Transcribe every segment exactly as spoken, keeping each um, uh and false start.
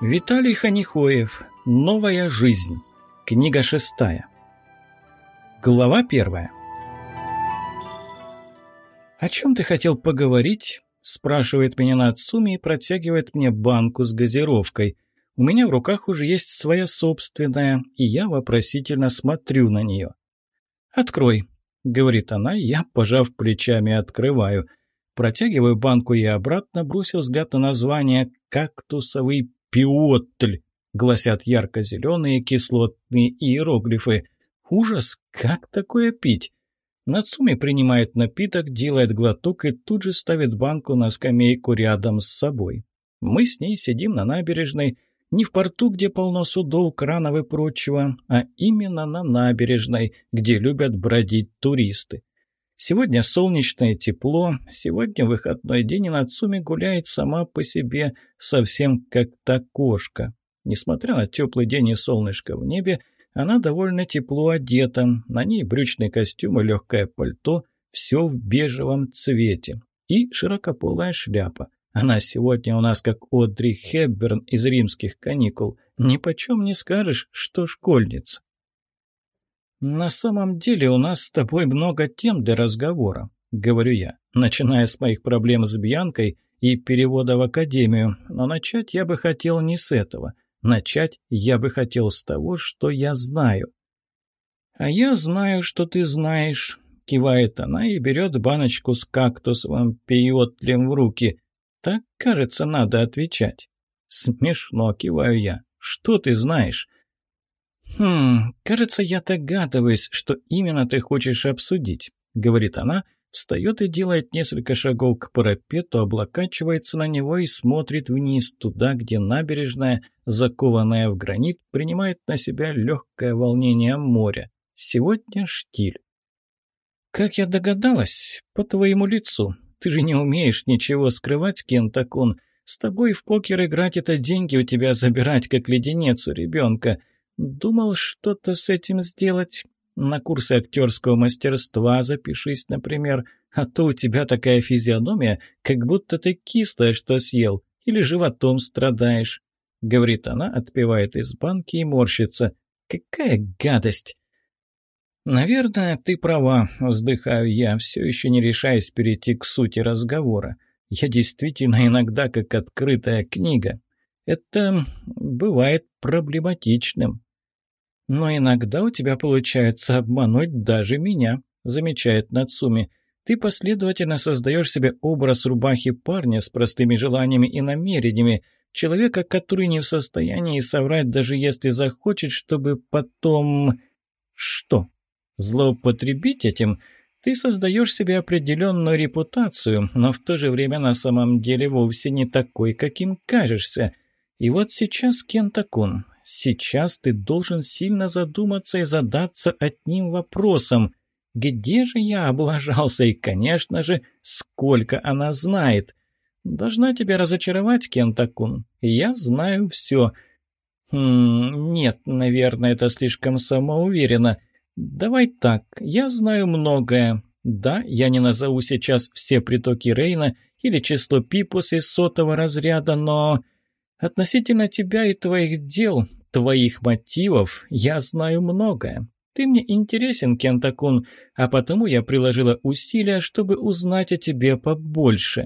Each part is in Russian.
Виталий Ханихоев. Новая жизнь. Книга шестая. Глава первая. «О чем ты хотел поговорить?» – спрашивает меня Нацуми и протягивает мне банку с газировкой. У меня в руках уже есть своя собственная, и я вопросительно смотрю на нее. «Открой», – говорит она, и я, пожав плечами, открываю. Протягиваю банку и обратно, бросил взгляд на название «Кактусовый пиотль», гласят ярко-зеленые кислотные иероглифы. Ужас, как такое пить? Нацуми принимает напиток, делает глоток и тут же ставит банку на скамейку рядом с собой. Мы с ней сидим на набережной, не в порту, где полно судов, кранов и прочего, а именно на набережной, где любят бродить туристы. Сегодня солнечное тепло, сегодня выходной день, и Нацуми гуляет сама по себе, совсем как та кошка. Несмотря на теплый день и солнышко в небе, она довольно тепло одета, на ней брючный костюм и легкое пальто, все в бежевом цвете, и широкополая шляпа. Она сегодня у нас как Одри Хепберн из «Римских каникул», нипочем не скажешь, что школьница. «На самом деле у нас с тобой много тем для разговора», — говорю я, начиная с моих проблем с Бьянкой и перевода в академию, но начать я бы хотел не с этого. Начать я бы хотел с того, что я знаю. «А я знаю, что ты знаешь», — кивает она и берет баночку с кактусовым пиотлем в руки. «Так, кажется, надо отвечать». «Смешно», — киваю я. «Что ты знаешь?» «Хм, кажется, я догадываюсь, что именно ты хочешь обсудить», — говорит она, встает и делает несколько шагов к парапету, облокачивается на него и смотрит вниз, туда, где набережная, закованная в гранит, принимает на себя легкое волнение моря. Сегодня штиль. «Как я догадалась? По твоему лицу. Ты же не умеешь ничего скрывать, Кента-кун. С тобой в покер играть — это деньги у тебя забирать, как леденец у ребенка. Думал что-то с этим сделать? На курсы актерского мастерства запишись, например, а то у тебя такая физиономия, как будто ты кислое что съел или животом страдаешь», — говорит она, отпивает из банки и морщится. «Какая гадость!» «Наверное, ты права», — вздыхаю я, все еще не решаясь перейти к сути разговора. «Я действительно иногда как открытая книга. Это бывает проблематичным». «Но иногда у тебя получается обмануть даже меня», — замечает Нацуми. «Ты последовательно создаешь себе образ рубахи парня с простыми желаниями и намерениями, человека, который не в состоянии соврать, даже если захочет, чтобы потом...» «Что? Злоупотребить этим? Ты создаешь себе определенную репутацию, но в то же время на самом деле вовсе не такой, каким кажешься. И вот сейчас, Кента-кун, сейчас ты должен сильно задуматься и задаться одним вопросом. Где же я облажался и, конечно же, сколько она знает? Должна тебя разочаровать, Кента-кун. Я знаю все. Хм, нет, наверное, это слишком самоуверенно. Давай так, я знаю многое. Да, я не назову сейчас все притоки Рейна или число Пипус из сотого разряда, но... Относительно тебя и твоих дел, твоих мотивов, я знаю многое. Ты мне интересен, Кента-кун, а потому я приложила усилия, чтобы узнать о тебе побольше».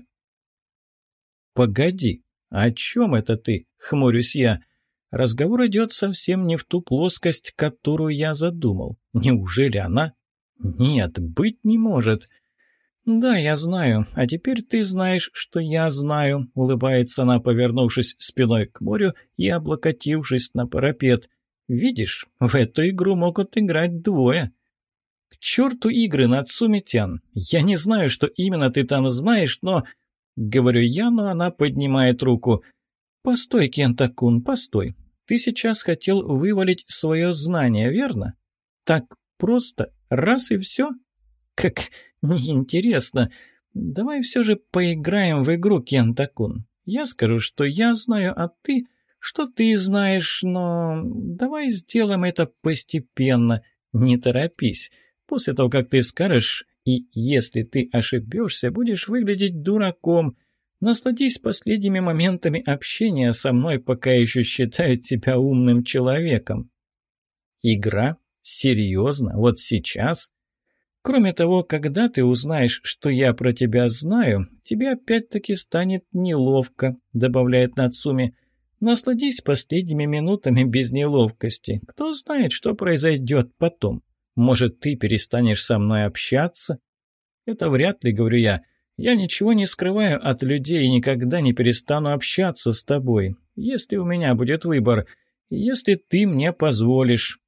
«Погоди, о чем это ты?» — хмурюсь я. Разговор идет совсем не в ту плоскость, которую я задумал. Неужели она? Нет, быть не может. «Да, я знаю. А теперь ты знаешь, что я знаю», — улыбается она, повернувшись спиной к морю и облокотившись на парапет. «Видишь, в эту игру могут играть двое». «К черту игры, Нацуми-тян! Я не знаю, что именно ты там знаешь, но...» Говорю я, но она поднимает руку. «Постой, Кента-кун, постой. Ты сейчас хотел вывалить свое знание, верно? Так просто, раз и все? Как неинтересно. Давай все же поиграем в игру, Кента-кун. Я скажу, что я знаю, а ты, что ты знаешь, но давай сделаем это постепенно. Не торопись. После того, как ты скажешь, и если ты ошибешься, будешь выглядеть дураком. Насладись последними моментами общения со мной, пока еще считают тебя умным человеком. Игра? Серьезно? Вот сейчас? Кроме того, когда ты узнаешь, что я про тебя знаю, тебе опять-таки станет неловко, добавляет Нацуми. Насладись последними минутами без неловкости. Кто знает, что произойдет потом. Может, ты перестанешь со мной общаться? Это вряд ли, говорю я. Я ничего не скрываю от людей и никогда не перестану общаться с тобой, если у меня будет выбор, если ты мне позволишь.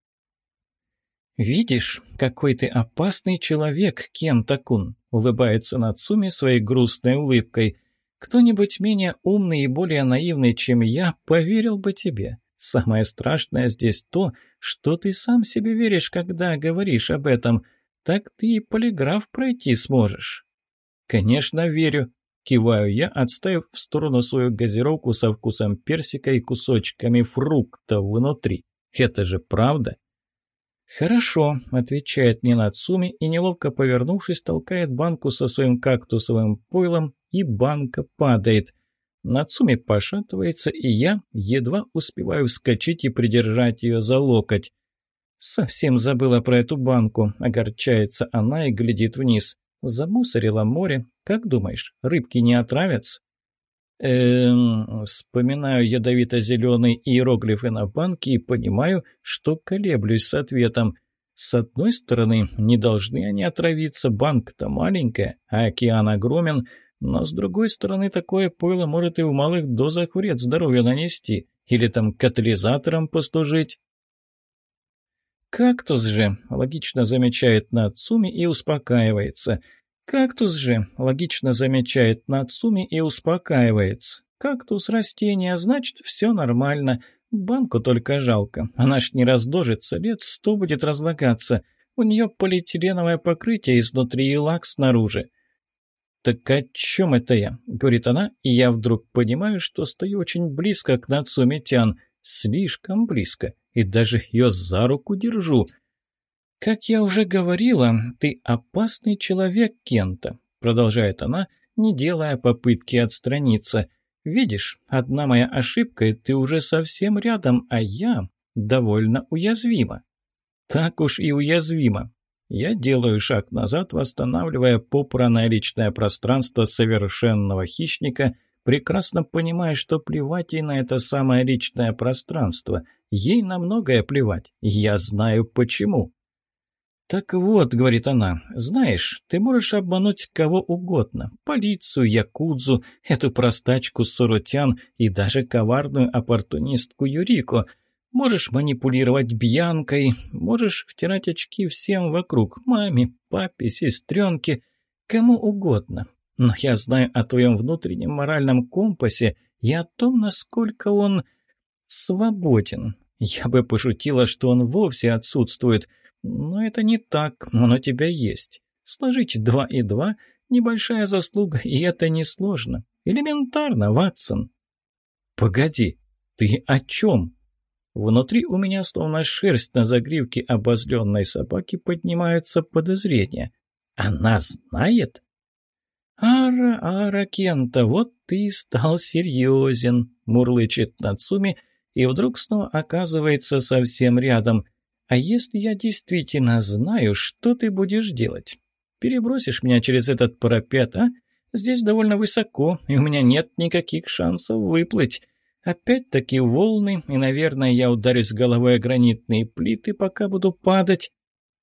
«Видишь, какой ты опасный человек, Кента-кун», — улыбается Нацуми своей грустной улыбкой. «Кто-нибудь менее умный и более наивный, чем я, поверил бы тебе. Самое страшное здесь то, что ты сам себе веришь, когда говоришь об этом. Так ты и полиграф пройти сможешь». «Конечно, верю», — киваю я, отставив в сторону свою газировку со вкусом персика и кусочками фрукта внутри. «Это же правда?» «Хорошо», — отвечает мне Нацуми и, неловко повернувшись, толкает банку со своим кактусовым пойлом, и банка падает. Нацуми пошатывается, и я едва успеваю вскочить и придержать ее за локоть. «Совсем забыла про эту банку», — огорчается она и глядит вниз. «Замусорила море. Как думаешь, рыбки не отравятся?» Эм, вспоминаю ядовито-зеленые иероглифы на банке и понимаю, что колеблюсь с ответом. С одной стороны, не должны они отравиться, банка-то маленькая, а океан огромен, но с другой стороны, такое пойло может и в малых дозах вред здоровью нанести, или там катализатором послужить. «Кактус же», — логично замечает Нацуми и успокаивается. «Кактус же», — логично замечает Нацуми и успокаивается. «Кактус растение, значит, все нормально. Банку только жалко. Она ж не раздожится, лет сто будет разлагаться. У нее полиэтиленовое покрытие изнутри и лак снаружи». «Так о чем это я?» — говорит она, и я вдруг понимаю, что стою очень близко к Нацуми-тян. Слишком близко. И даже ее за руку держу. «Как я уже говорила, ты опасный человек, Кента», — продолжает она, не делая попытки отстраниться. «Видишь, одна моя ошибка, и ты уже совсем рядом, а я довольно уязвима». «Так уж и уязвима». Я делаю шаг назад, восстанавливая попранное личное пространство совершенного хищника, прекрасно понимая, что плевать ей на это самое личное пространство. Ей на многое плевать, и я знаю почему. «Так вот», — говорит она, — «знаешь, ты можешь обмануть кого угодно. Полицию, якудзу, эту простачку Соротян и даже коварную оппортунистку Юрико. Можешь манипулировать Бьянкой, можешь втирать очки всем вокруг, маме, папе, сестренке, кому угодно. Но я знаю о твоем внутреннем моральном компасе и о том, насколько он свободен. Я бы пошутила, что он вовсе отсутствует, но это не так, он у тебя есть. Сложить два и два – небольшая заслуга, и это несложно. Элементарно, Ватсон». «Погоди, ты о чем?» Внутри у меня, словно шерсть на загривке обозленной собаки, поднимаются подозрения. «Она знает?» «Ара, ара, Кента, вот ты и стал серьезен», – мурлычет Нацуми, и вдруг снова оказывается совсем рядом. «А если я действительно знаю, что ты будешь делать? Перебросишь меня через этот парапет, а? Здесь довольно высоко, и у меня нет никаких шансов выплыть. Опять-таки волны, и, наверное, я ударюсь головой о гранитные плиты, пока буду падать».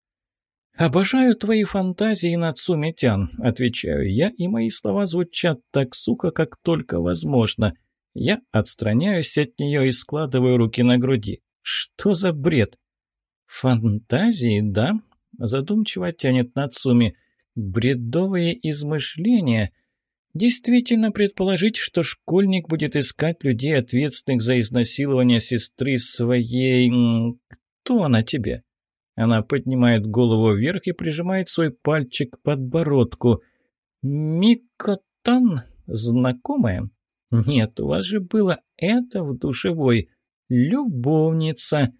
«Обожаю твои фантазии, Нацуми-тян», — отвечаю я, и мои слова звучат так сухо, как только возможно. Я отстраняюсь от нее и складываю руки на груди. Что за бред? «Фантазии, да?» — задумчиво тянет Нацуми. «Бредовые измышления. Действительно предположить, что школьник будет искать людей, ответственных за изнасилование сестры своей... Кто она тебе?» Она поднимает голову вверх и прижимает свой пальчик к подбородку. «Микотан? Знакомая? Нет, у вас же было это в душевой. Любовница».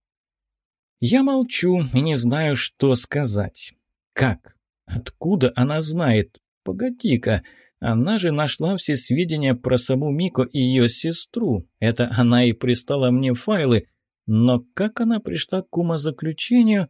Я молчу и не знаю, что сказать. Как? Откуда она знает? Погоди-ка. Она же нашла все сведения про саму Мико и ее сестру. Это она и прислала мне файлы. Но как она пришла к умозаключению?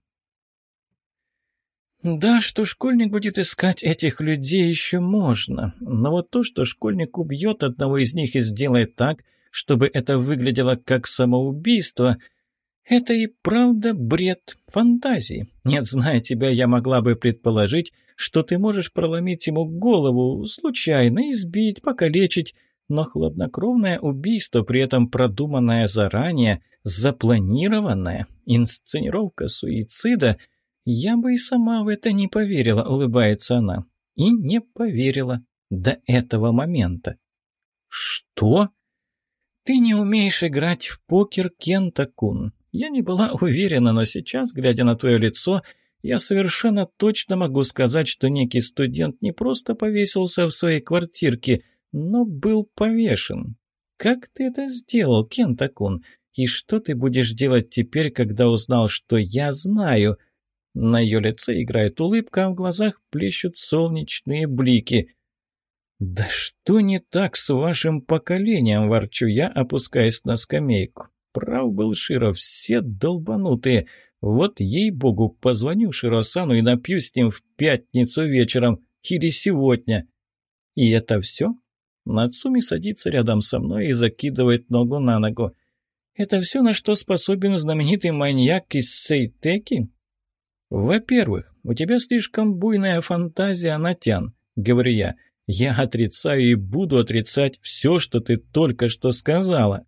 Да, что школьник будет искать этих людей, еще можно. Но вот то, что школьник убьет одного из них и сделает так, чтобы это выглядело как самоубийство, это и правда бред фантазии. Нет, зная тебя, я могла бы предположить, что ты можешь проломить ему голову, случайно избить, покалечить, но хладнокровное убийство, при этом продуманное заранее, запланированное, инсценировка суицида, я бы и сама в это не поверила, улыбается она. И не поверила до этого момента. Что? Ты не умеешь играть в покер, Кента-кун. Я не была уверена, но сейчас, глядя на твое лицо, я совершенно точно могу сказать, что некий студент не просто повесился в своей квартирке, но был повешен. Как ты это сделал, Кента-кун? И что ты будешь делать теперь, когда узнал, что я знаю? На ее лице играет улыбка, а в глазах плещут солнечные блики. «Да что не так с вашим поколением?» – ворчу я, опускаясь на скамейку. Прав был Широ, все долбанутые. Вот ей-богу, позвоню Широ-сану и напью с ним в пятницу вечером. Или сегодня. И это все? Нацуми садится рядом со мной и закидывает ногу на ногу. Это все, на что способен знаменитый маньяк из Сейтеки? Во-первых, у тебя слишком буйная фантазия, Натян, говорю я. Я отрицаю и буду отрицать все, что ты только что сказала.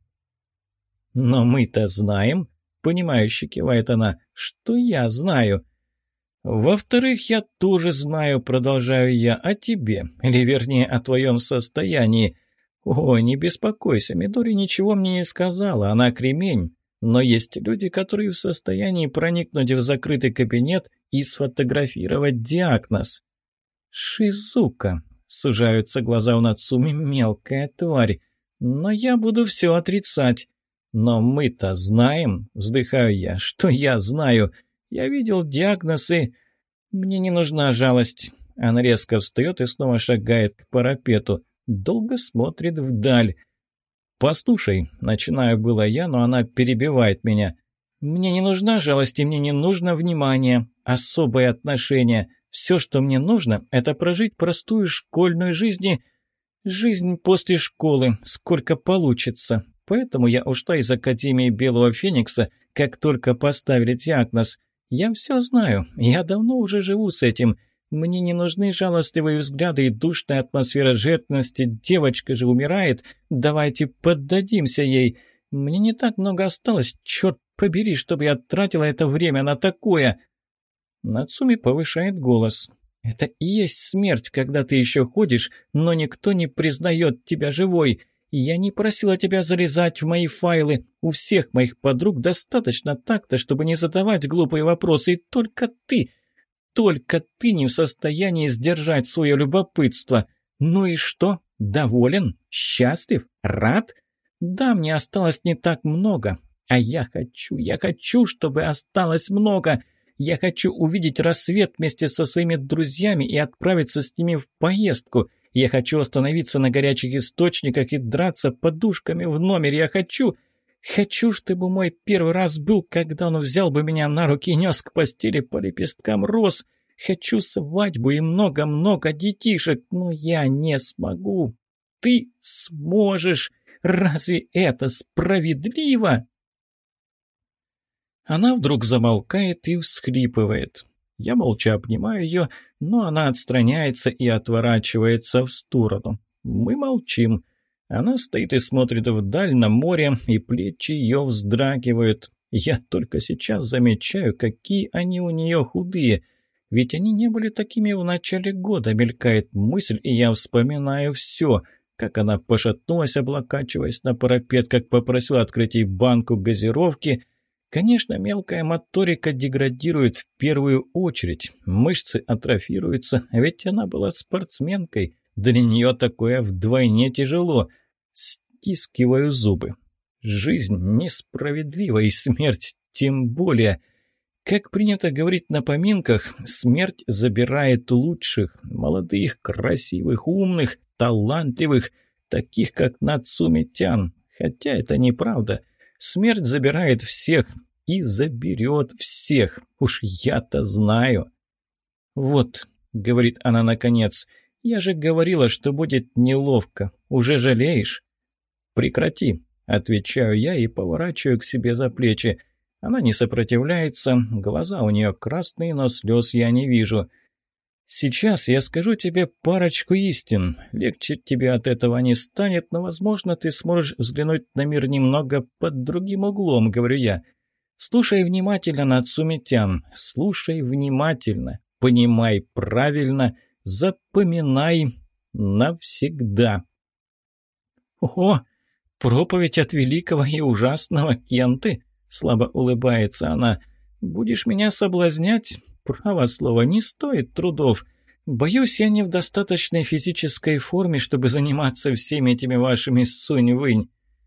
Но мы-то знаем, понимающе кивает она, что я знаю. Во-вторых, я тоже знаю, продолжаю я, о тебе, или вернее о твоем состоянии. О, не беспокойся, Мидори ничего мне не сказала, она кремень. Но есть люди, которые в состоянии проникнуть в закрытый кабинет и сфотографировать диагноз. Шизука. Сужаются глаза у Нацуми, мелкая тварь. Но я буду все отрицать. Но мы-то знаем, вздыхаю я, что я знаю. Я видел диагноз и... Мне не нужна жалость. Она резко встает и снова шагает к парапету. Долго смотрит вдаль. «Послушай», — начинаю было я, но она перебивает меня. «Мне не нужна жалость и мне не нужно внимание, особое отношение. Все, что мне нужно, это прожить простую школьную жизнь и... жизнь после школы, сколько получится. Поэтому я ушла из Академии Белого Феникса, как только поставили диагноз. Я все знаю, я давно уже живу с этим. Мне не нужны жалостливые взгляды и душная атмосфера жертвенности. Девочка же умирает, давайте поддадимся ей. Мне не так много осталось, черт побери, чтобы я тратила это время на такое». Нацуми повышает голос. «Это и есть смерть, когда ты еще ходишь, но никто не признает тебя живой. Я не просила тебя залезать в мои файлы. У всех моих подруг достаточно такта, чтобы не задавать глупые вопросы, и только ты, только ты не в состоянии сдержать свое любопытство. Ну и что? Доволен? Счастлив? Рад? Да, мне осталось не так много. А я хочу, я хочу, чтобы осталось много. Я хочу увидеть рассвет вместе со своими друзьями и отправиться с ними в поездку. Я хочу остановиться на горячих источниках и драться подушками в номере. Я хочу... Хочу, чтобы мой первый раз был, когда он взял бы меня на руки и нес к постели по лепесткам роз. Хочу свадьбу и много-много детишек, но я не смогу. Ты сможешь. Разве это справедливо?» Она вдруг замолкает и всхлипывает. Я молча обнимаю ее, но она отстраняется и отворачивается в сторону. Мы молчим. Она стоит и смотрит вдаль на море, и плечи ее вздрагивают. Я только сейчас замечаю, какие они у нее худые. Ведь они не были такими в начале года, мелькает мысль, и я вспоминаю все. Как она пошатнулась, облокачиваясь на парапет, как попросила открыть ей банку газировки. Конечно, мелкая моторика деградирует в первую очередь. Мышцы атрофируются, ведь она была спортсменкой. Для нее такое вдвойне тяжело. Стискиваю зубы. Жизнь несправедлива, и смерть тем более. Как принято говорить на поминках, смерть забирает лучших, молодых, красивых, умных, талантливых, таких как Нацуми-тян. Хотя это неправда. Смерть забирает всех и заберет всех. Уж я-то знаю. «Вот», — говорит она наконец, — «я же говорила, что будет неловко. Уже жалеешь?» «Прекрати», — отвечаю я и поворачиваю к себе за плечи. Она не сопротивляется, глаза у нее красные, но слез я не вижу. «Сейчас я скажу тебе парочку истин. Легче тебе от этого не станет, но, возможно, ты сможешь взглянуть на мир немного под другим углом», — говорю я. «Слушай внимательно, Нацуми-тян, слушай внимательно, понимай правильно, запоминай навсегда». «О, проповедь от великого и ужасного Кенты!» — слабо улыбается она. «Будешь меня соблазнять? Право слово, не стоит трудов. Боюсь, я не в достаточной физической форме, чтобы заниматься всеми этими вашими сунь-вынь.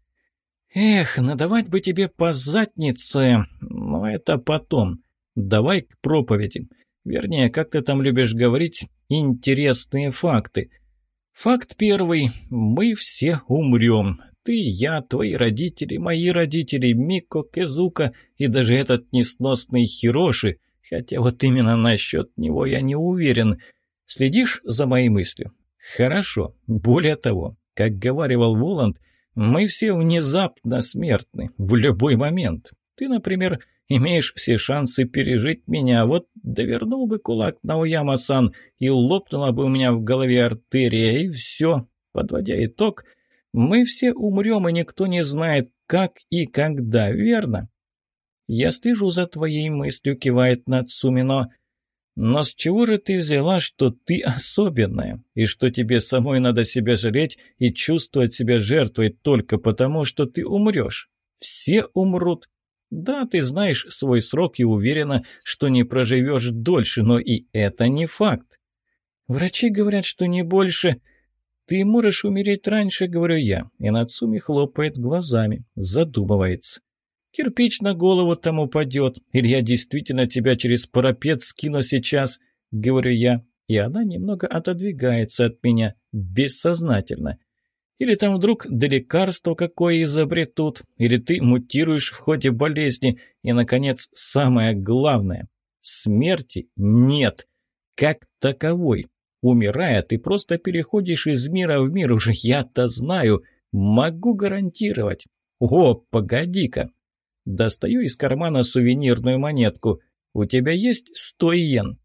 Эх, надавать бы тебе по заднице, но это потом. Давай к проповеди. Вернее, как ты там любишь говорить, интересные факты. Факт первый. Мы все умрем. Ты, я, твои родители, мои родители, Мико, Кезука и даже этот несносный Хироши. Хотя вот именно насчет него я не уверен. Следишь за моей мыслью? Хорошо. Более того, как говаривал Воланд, мы все внезапно смертны, в любой момент. Ты, например, имеешь все шансы пережить меня, вот довернул бы кулак на Наояма-сан, и лопнула бы у меня в голове артерия, и все. Подводя итог, мы все умрем, и никто не знает, как и когда, верно? «Я слежу за твоей мыслью», — кивает Нацумино. «Но с чего же ты взяла, что ты особенная, и что тебе самой надо себя жалеть и чувствовать себя жертвой только потому, что ты умрешь? Все умрут. Да, ты знаешь свой срок и уверена, что не проживешь дольше, но и это не факт. Врачи говорят, что не больше. Ты можешь умереть раньше, говорю я». И Нацуми хлопает глазами, задумывается. «Кирпич на голову там упадет, или я действительно тебя через парапет скину сейчас», — говорю я, и она немного отодвигается от меня, бессознательно. «Или там вдруг да лекарство какое изобретут, или ты мутируешь в ходе болезни, и, наконец, самое главное — смерти нет, как таковой. Умирая, ты просто переходишь из мира в мир, уже я-то знаю, могу гарантировать. О, погоди-ка!» Достаю из кармана сувенирную монетку. «У тебя есть сто йен?»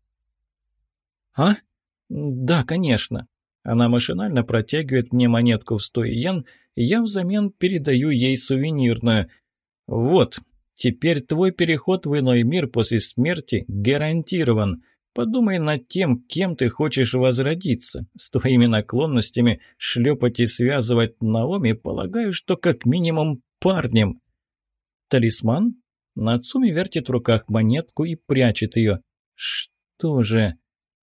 «А? Да, конечно». Она машинально протягивает мне монетку в сто йен, и я взамен передаю ей сувенирную. «Вот, теперь твой переход в иной мир после смерти гарантирован. Подумай над тем, кем ты хочешь возродиться. С твоими наклонностями шлепать и связывать Наоми, полагаю, что как минимум парнем». «Талисман?» Нацуми вертит в руках монетку и прячет ее. «Что же?»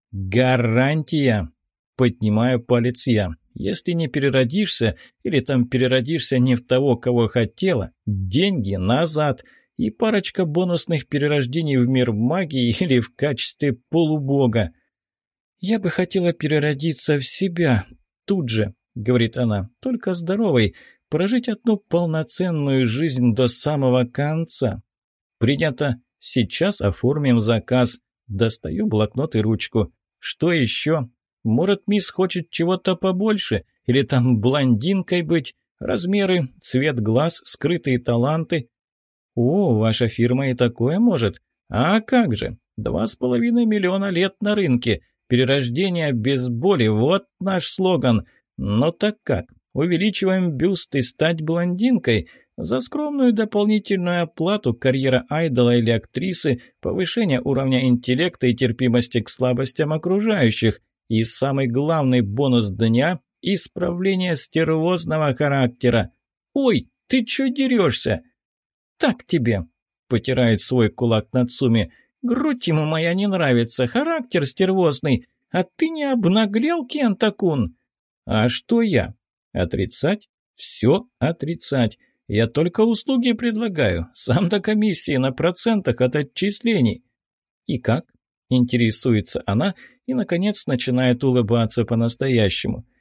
«Гарантия!» Поднимаю палец я. «Если не переродишься, или там переродишься не в того, кого хотела, деньги назад, и парочка бонусных перерождений в мир магии или в качестве полубога». «Я бы хотела переродиться в себя тут же», — говорит она, — «только здоровой. Прожить одну полноценную жизнь до самого конца». «Принято. Сейчас оформим заказ». Достаю блокнот и ручку. «Что еще? Может, мисс хочет чего-то побольше? Или там блондинкой быть? Размеры, цвет глаз, скрытые таланты?» «О, ваша фирма и такое может? А как же? Два с половиной миллиона лет на рынке. Перерождение без боли. Вот наш слоган. Но так как? Увеличиваем бюст и стать блондинкой. За скромную дополнительную оплату карьера айдола или актрисы, повышение уровня интеллекта и терпимости к слабостям окружающих. И самый главный бонус дня – исправление стервозного характера. Ой, ты чё дерешься? Так тебе, потирает свой кулак Нацуми. Грудь ему моя не нравится, характер стервозный. А ты не обнаглел, Кента-кун? А что я? Отрицать? Все отрицать. Я только услуги предлагаю. Сам до комиссии на процентах от отчислений. И как? Интересуется она и, наконец, начинает улыбаться по-настоящему.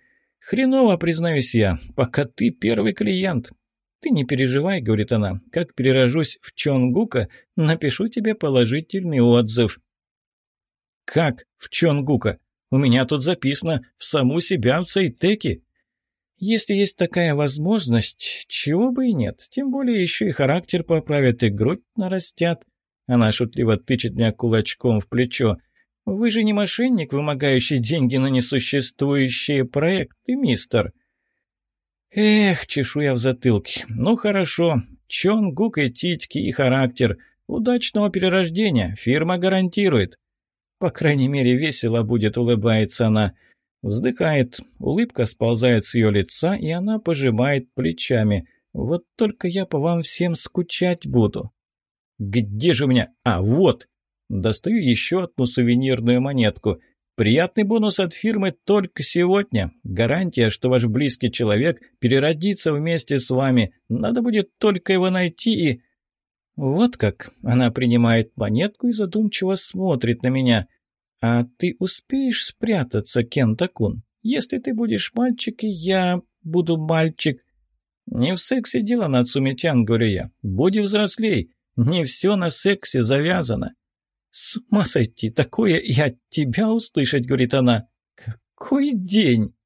Хреново, признаюсь я, пока ты первый клиент. Ты не переживай, говорит она, как перерожусь в Чонгука, напишу тебе положительный отзыв. Как в Чонгука? У меня тут записано в саму себя в Цейтеке. Если есть такая возможность, чего бы и нет. Тем более еще и характер поправят, и грудь нарастят. Она шутливо тычет меня кулачком в плечо. Вы же не мошенник, вымогающий деньги на несуществующие проекты, мистер. Эх, чешу я в затылке. Ну хорошо, Чонгук и титьки, и характер. Удачного перерождения, фирма гарантирует. По крайней мере, весело будет, улыбается она. Вздыхает, улыбка сползает с ее лица, и она пожимает плечами. Вот только я по вам всем скучать буду. Где же у меня? А, вот! Достаю еще одну сувенирную монетку. Приятный бонус от фирмы только сегодня. Гарантия, что ваш близкий человек переродится вместе с вами. Надо будет только его найти и... Вот как. Она принимает монетку и задумчиво смотрит на меня. А ты успеешь спрятаться, Кента-кун? Если ты будешь мальчик, и я буду мальчик. Не в сексе дело, Нацуми-тян, говорю я. Будь взрослей. Не все на сексе завязано. С ума сойти, такое и от тебя услышать, говорит она. Какой день!